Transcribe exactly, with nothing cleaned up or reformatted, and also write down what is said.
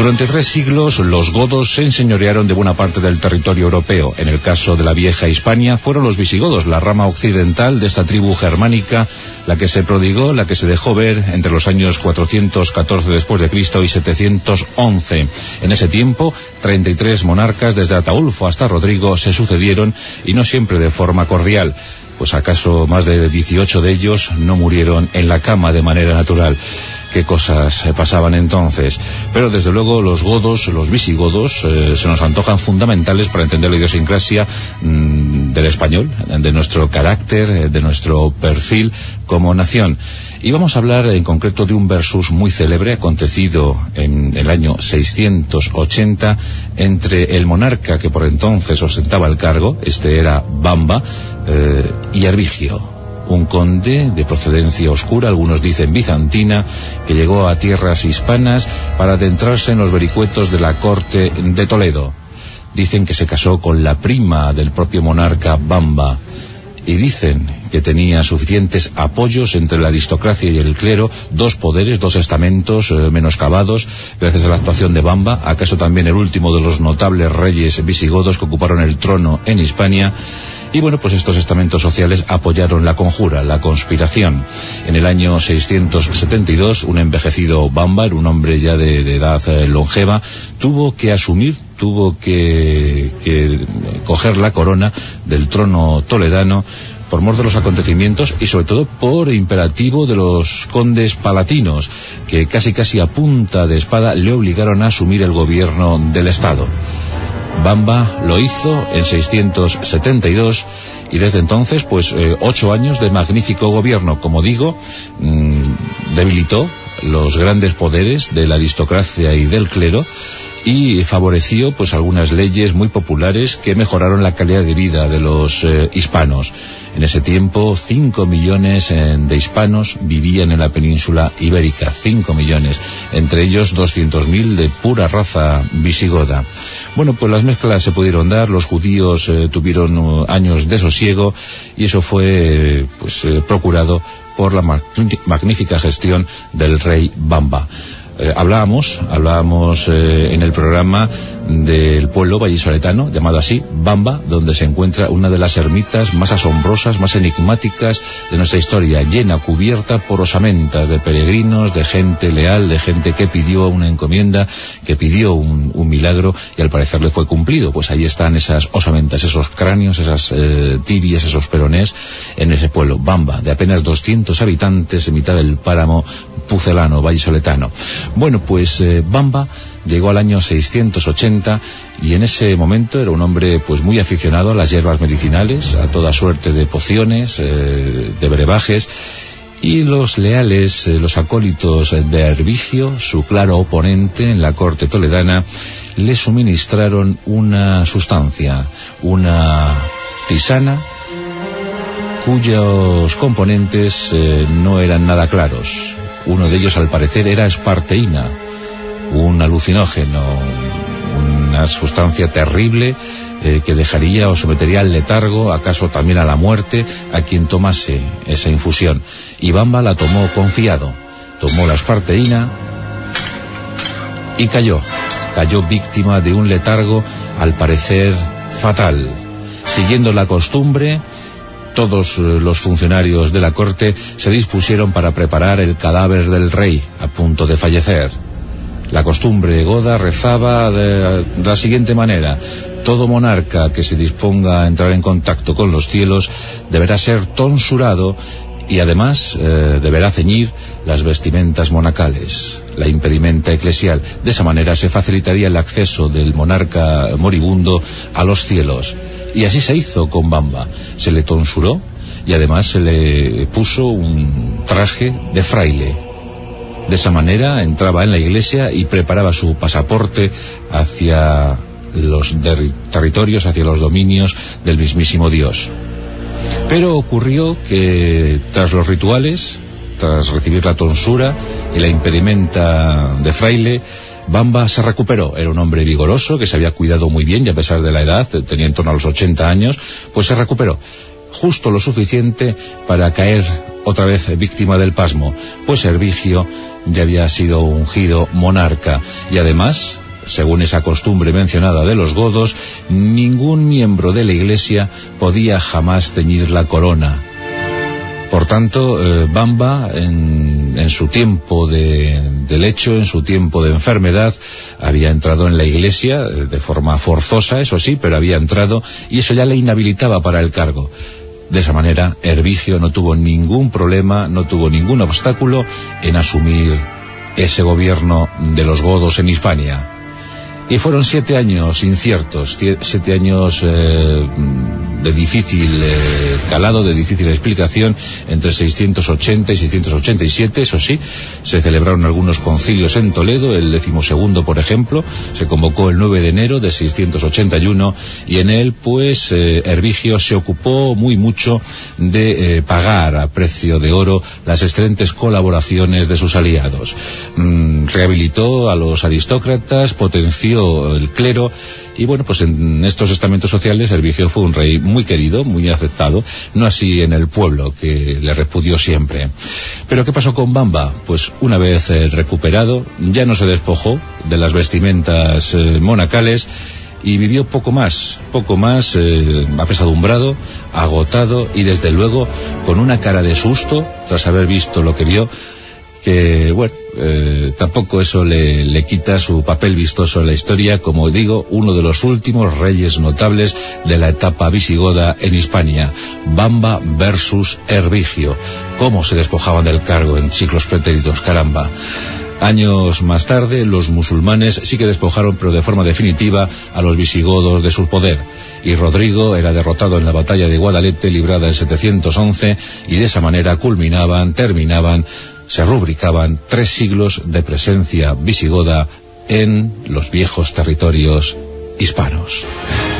Durante tres siglos los godos se enseñorearon de buena parte del territorio europeo. En el caso de la vieja Hispania fueron los visigodos, la rama occidental de esta tribu germánica, la que se prodigó, la que se dejó ver entre los años cuatrocientos catorce después de Cristo y setecientos once. En ese tiempo, treinta y tres monarcas desde Ataulfo hasta Rodrigo se sucedieron, y no siempre de forma cordial. Pues acaso más de dieciocho de ellos no murieron en la cama de manera natural. Qué cosas pasaban entonces. Pero desde luego los godos, los visigodos, eh, se nos antojan fundamentales para entender la idiosincrasia mmm, del español, de nuestro carácter, de nuestro perfil como nación. Y vamos a hablar en concreto de un versus muy célebre acontecido en el año seiscientos ochenta entre el monarca que por entonces ostentaba el cargo, este era Bamba, eh, y Arbigio, un conde de procedencia oscura, algunos dicen bizantina, que llegó a tierras hispanas para adentrarse en los vericuetos de la corte de Toledo. Dicen que se casó con la prima del propio monarca Bamba, y dicen que tenía suficientes apoyos entre la aristocracia y el clero, dos poderes, dos estamentos eh, menoscabados, gracias a la actuación de Bamba, acaso también el último de los notables reyes visigodos que ocuparon el trono en Hispania. Y bueno, pues estos estamentos sociales apoyaron la conjura, la conspiración. En el año seiscientos setenta y dos, un envejecido Bamba, un hombre ya de, de edad eh, longeva, tuvo que asumir, tuvo que, que coger la corona del trono toledano por mor de los acontecimientos y sobre todo por imperativo de los condes palatinos, que casi casi a punta de espada le obligaron a asumir el gobierno del estado. Bamba lo hizo en seiscientos setenta y dos y desde entonces pues eh, ocho años de magnífico gobierno. Como digo, mmm, debilitó los grandes poderes de la aristocracia y del clero y favoreció pues algunas leyes muy populares que mejoraron la calidad de vida de los eh, hispanos. En ese tiempo, cinco millones eh, de hispanos vivían en la península ibérica, cinco millones, entre ellos doscientos mil de pura raza visigoda. Bueno, pues las mezclas se pudieron dar, los judíos eh, tuvieron uh, años de sosiego, y eso fue eh, pues eh, procurado por la magnífica gestión del rey Bamba. Eh, hablábamos, hablábamos eh, en el programa del pueblo vallisoletano, llamado así, Bamba, donde se encuentra una de las ermitas más asombrosas, más enigmáticas de nuestra historia, llena, cubierta por osamentas de peregrinos, de gente leal, de gente que pidió una encomienda, que pidió un, un milagro, y al parecer le fue cumplido. Pues ahí están esas osamentas, esos cráneos, esas eh, tibias, esos peronés, en ese pueblo, Bamba, de apenas doscientos habitantes, en mitad del páramo pucelano, vallisoletano. Bueno, pues eh, Bamba llegó al año seiscientos ochenta y en ese momento era un hombre pues muy aficionado a las hierbas medicinales, a toda suerte de pociones, eh, de brebajes, y los leales, eh, los acólitos de Arbigio, su claro oponente en la corte toledana, le suministraron una sustancia, una tisana, cuyos componentes eh, no eran nada claros. Uno de ellos, al parecer, era esparteína, un alucinógeno, una sustancia terrible eh, que dejaría o sometería al letargo, acaso también a la muerte, a quien tomase esa infusión. Y Bamba la tomó confiado, tomó la esparteína y cayó, cayó víctima de un letargo, al parecer fatal. Siguiendo la costumbre, todos los funcionarios de la corte se dispusieron para preparar el cadáver del rey, a punto de fallecer. La costumbre goda rezaba de la siguiente manera: todo monarca que se disponga a entrar en contacto con los cielos deberá ser tonsurado y además eh, deberá ceñir las vestimentas monacales, la impedimenta eclesial. De esa manera se facilitaría el acceso del monarca moribundo a los cielos. Y así se hizo con Bamba. Se le tonsuró y además se le puso un traje de fraile. De esa manera entraba en la iglesia y preparaba su pasaporte hacia los territorios, hacia los dominios del mismísimo Dios. Pero ocurrió que tras los rituales, tras recibir la tonsura y la impedimenta de fraile, Bamba se recuperó. Era un hombre vigoroso que se había cuidado muy bien, y a pesar de la edad, tenía en torno a los ochenta años, pues se recuperó justo lo suficiente para caer otra vez víctima del pasmo, pues Hervigio ya había sido ungido monarca, y además, según esa costumbre mencionada de los godos, ningún miembro de la Iglesia podía jamás ceñir la corona. Por tanto, eh, Bamba, en, en su tiempo de, de lecho, en su tiempo de enfermedad, había entrado en la Iglesia, eh, de forma forzosa, eso sí, pero había entrado, y eso ya le inhabilitaba para el cargo. De esa manera, Hervigio no tuvo ningún problema, no tuvo ningún obstáculo en asumir ese gobierno de los godos en Hispania. Y fueron siete años inciertos, siete años eh, de difícil eh, calado, de difícil explicación, entre seiscientos ochenta y seiscientos ochenta y siete, eso sí, se celebraron algunos concilios en Toledo, el decimosegundo, por ejemplo, se convocó el nueve de enero de seiscientos ochenta y uno, y en él, pues, eh, Hervigio se ocupó muy mucho de eh, pagar a precio de oro las excelentes colaboraciones de sus aliados. Mm, rehabilitó a los aristócratas, potenció el clero, y bueno, pues en estos estamentos sociales Hervigio fue un rey muy querido, muy aceptado, no así en el pueblo, que le repudió siempre. Pero ¿qué pasó con Bamba? Pues una vez eh, recuperado, ya no se despojó de las vestimentas eh, monacales, y vivió poco más, poco más, eh, apesadumbrado, agotado, y desde luego con una cara de susto tras haber visto lo que vio, que bueno, eh, tampoco eso le, le quita su papel vistoso en la historia, como digo, uno de los últimos reyes notables de la etapa visigoda en Hispania. Bamba versus Hervigio. ¿Cómo se despojaban del cargo en siglos pretéritos, caramba? Años más tarde, los musulmanes sí que despojaron, pero de forma definitiva, a los visigodos de su poder, y Rodrigo era derrotado en la batalla de Guadalete, librada en setecientos once, y de esa manera culminaban, terminaban, se rubricaban tres siglos de presencia visigoda en los viejos territorios hispanos.